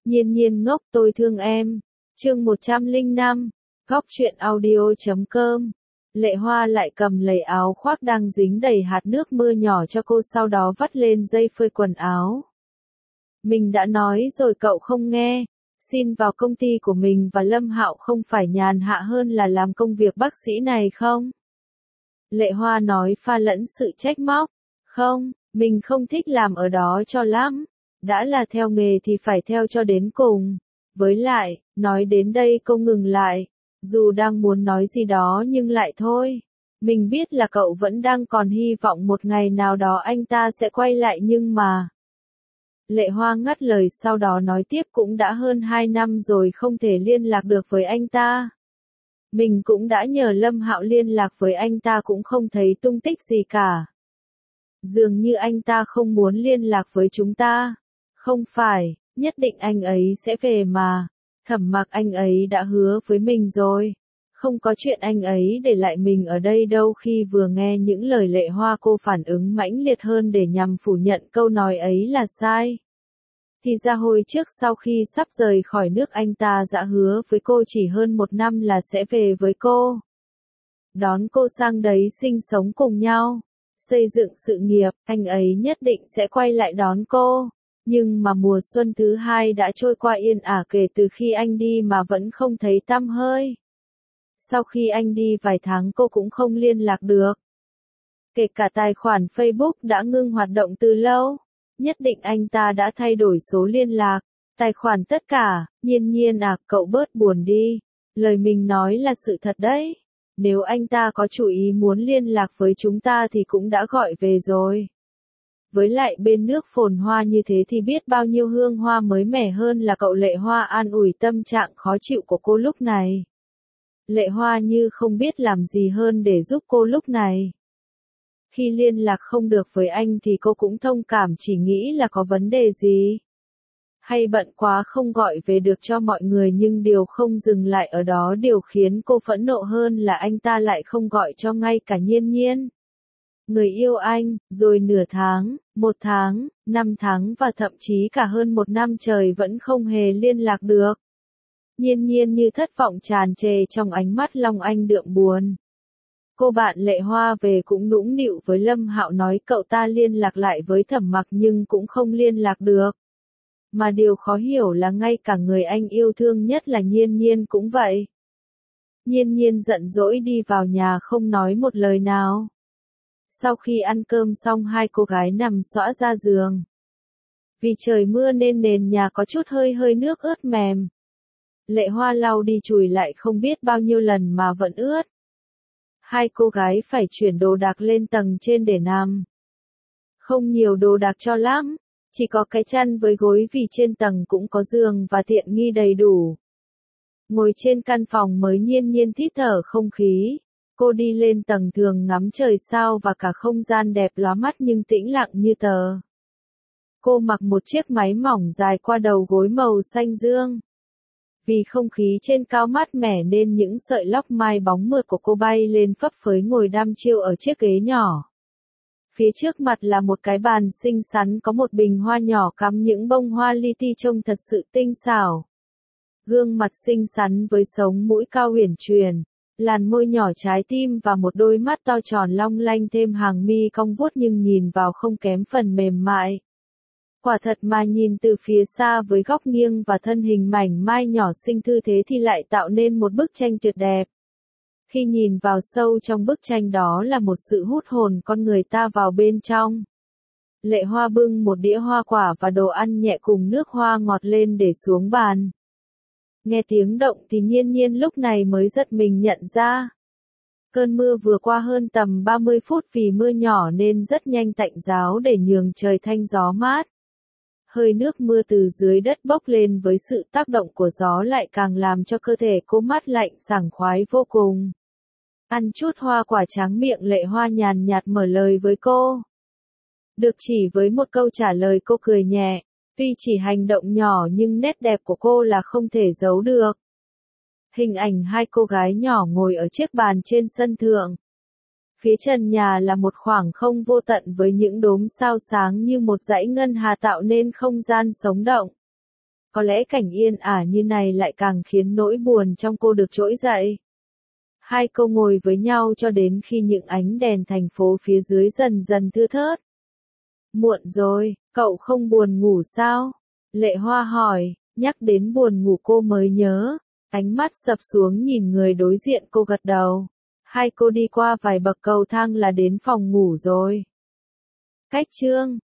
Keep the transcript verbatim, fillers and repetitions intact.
Nhiên nhiên ngốc tôi thương em. Chương một trăm lẻ năm, góc truyện audio chấm com. Lệ Hoa lại cầm lấy áo khoác đang dính đầy hạt nước mưa nhỏ cho cô, sau đó vắt lên dây phơi quần áo. Mình đã nói rồi cậu không nghe. Xin vào công ty của mình và Lâm Hạo không phải nhàn hạ hơn là làm công việc bác sĩ này không? Lệ Hoa nói pha lẫn sự trách móc. Không, mình không thích làm ở đó cho lắm. Đã là theo nghề thì phải theo cho đến cùng. Với lại, nói đến đây cô ngừng lại. Dù đang muốn nói gì đó nhưng lại thôi. Mình biết là cậu vẫn đang còn hy vọng một ngày nào đó anh ta sẽ quay lại nhưng mà... Lệ Hoa ngắt lời sau đó nói tiếp, cũng đã hơn hai năm rồi không thể liên lạc được với anh ta. Mình cũng đã nhờ Lâm Hạo liên lạc với anh ta cũng không thấy tung tích gì cả. Dường như anh ta không muốn liên lạc với chúng ta. Không phải, nhất định anh ấy sẽ về mà. Thẩm Mặc anh ấy đã hứa với mình rồi. Không có chuyện anh ấy để lại mình ở đây đâu. Khi vừa nghe những lời Lệ Hoa, cô phản ứng mãnh liệt hơn để nhằm phủ nhận câu nói ấy là sai. Thì ra hồi trước sau khi sắp rời khỏi nước anh ta đã hứa với cô chỉ hơn một năm là sẽ về với cô. Đón cô sang đấy sinh sống cùng nhau. Xây dựng sự nghiệp, anh ấy nhất định sẽ quay lại đón cô. Nhưng mà mùa xuân thứ hai đã trôi qua yên ả kể từ khi anh đi mà vẫn không thấy tăm hơi. Sau khi anh đi vài tháng cô cũng không liên lạc được. Kể cả tài khoản Facebook đã ngưng hoạt động từ lâu. Nhất định anh ta đã thay đổi số liên lạc, tài khoản tất cả. Nhiên nhiên à, cậu bớt buồn đi. Lời mình nói là sự thật đấy. Nếu anh ta có chủ ý muốn liên lạc với chúng ta thì cũng đã gọi về rồi. Với lại bên nước phồn hoa như thế thì biết bao nhiêu hương hoa mới mẻ hơn là cậu. Lệ Hoa an ủi tâm trạng khó chịu của cô lúc này. Lệ Hoa như không biết làm gì hơn để giúp cô lúc này. Khi liên lạc không được với anh thì cô cũng thông cảm, chỉ nghĩ là có vấn đề gì. Hay bận quá không gọi về được cho mọi người, nhưng điều không dừng lại ở đó. Điều khiến cô phẫn nộ hơn là anh ta lại không gọi cho ngay cả Nhiên nhiên. Người yêu anh, rồi nửa tháng, một tháng, năm tháng và thậm chí cả hơn một năm trời vẫn không hề liên lạc được. Nhiên nhiên như thất vọng tràn trề trong ánh mắt long anh đượm buồn. Cô bạn Lệ Hoa về cũng nũng nịu với Lâm Hạo nói cậu ta liên lạc lại với Thẩm Mặc nhưng cũng không liên lạc được. Mà điều khó hiểu là ngay cả người anh yêu thương nhất là Nhiên nhiên cũng vậy. Nhiên nhiên giận dỗi đi vào nhà không nói một lời nào. Sau khi ăn cơm xong hai cô gái nằm xõa ra giường. Vì trời mưa nên nền nhà có chút hơi hơi nước ướt mềm. Lệ Hoa lau đi chùi lại không biết bao nhiêu lần mà vẫn ướt. Hai cô gái phải chuyển đồ đạc lên tầng trên để nằm. Không nhiều đồ đạc cho lắm, chỉ có cái chăn với gối vì trên tầng cũng có giường và tiện nghi đầy đủ. Ngồi trên căn phòng mới Nhiên nhiên thít thở không khí. Cô đi lên tầng thường ngắm trời sao và cả không gian đẹp lóa mắt nhưng tĩnh lặng như tờ. Cô mặc một chiếc váy mỏng dài qua đầu gối màu xanh dương. Vì không khí trên cao mát mẻ nên những sợi lóc mai bóng mượt của cô bay lên phấp phới ngồi đăm chiêu ở chiếc ghế nhỏ. Phía trước mặt là một cái bàn xinh xắn có một bình hoa nhỏ cắm những bông hoa li ti trông thật sự tinh xảo. Gương mặt xinh xắn với sống mũi cao uyển chuyển, làn môi nhỏ trái tim và một đôi mắt to tròn long lanh thêm hàng mi cong vuốt nhưng nhìn vào không kém phần mềm mại. Quả thật mà nhìn từ phía xa với góc nghiêng và thân hình mảnh mai nhỏ xinh thư thế thì lại tạo nên một bức tranh tuyệt đẹp. Khi nhìn vào sâu trong bức tranh đó là một sự hút hồn con người ta vào bên trong. Lệ Hoa bưng một đĩa hoa quả và đồ ăn nhẹ cùng nước hoa ngọt lên để xuống bàn. Nghe tiếng động thì Nhiên nhiên lúc này mới giật mình nhận ra. Cơn mưa vừa qua hơn tầm ba mươi phút vì mưa nhỏ nên rất nhanh tạnh ráo để nhường trời thanh gió mát. Hơi nước mưa từ dưới đất bốc lên với sự tác động của gió lại càng làm cho cơ thể cô mát lạnh sảng khoái vô cùng. Ăn chút hoa quả tráng miệng Lệ Hoa nhàn nhạt mở lời với cô. Được chỉ với một câu trả lời cô cười nhẹ, tuy chỉ hành động nhỏ nhưng nét đẹp của cô là không thể giấu được. Hình ảnh hai cô gái nhỏ ngồi ở chiếc bàn trên sân thượng. Phía trần nhà là một khoảng không vô tận với những đốm sao sáng như một dãy ngân hà tạo nên không gian sống động. Có lẽ cảnh yên ả như này lại càng khiến nỗi buồn trong cô được trỗi dậy. Hai cô ngồi với nhau cho đến khi những ánh đèn thành phố phía dưới dần dần thưa thớt. Muộn rồi, cậu không buồn ngủ sao? Lệ Hoa hỏi, nhắc đến buồn ngủ cô mới nhớ. Ánh mắt sập xuống nhìn người đối diện, cô gật đầu. Hai cô đi qua vài bậc cầu thang là đến phòng ngủ rồi. Cách chương